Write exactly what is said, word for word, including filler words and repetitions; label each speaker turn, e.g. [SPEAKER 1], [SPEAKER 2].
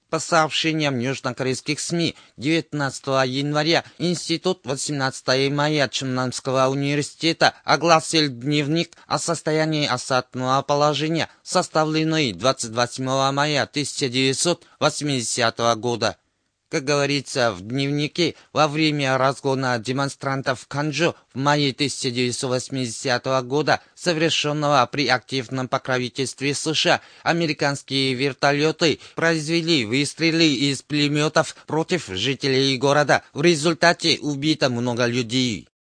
[SPEAKER 1] По сообщениям южнокорейских СМИ, девятнадцатого января Институт восемнадцатого мая Чоннамского университета огласил дневник о состоянии осадного положения, составленный двадцать восьмого мая тысяча девятьсот восьмидесятого года. Как говорится в дневнике, во время разгона демонстрантов в Канчжу в мае тысяча девятьсот восьмидесятого года, совершенного при активном покровительстве США, американские вертолеты произвели выстрелы из пулеметов против жителей города. В результате убито много людей.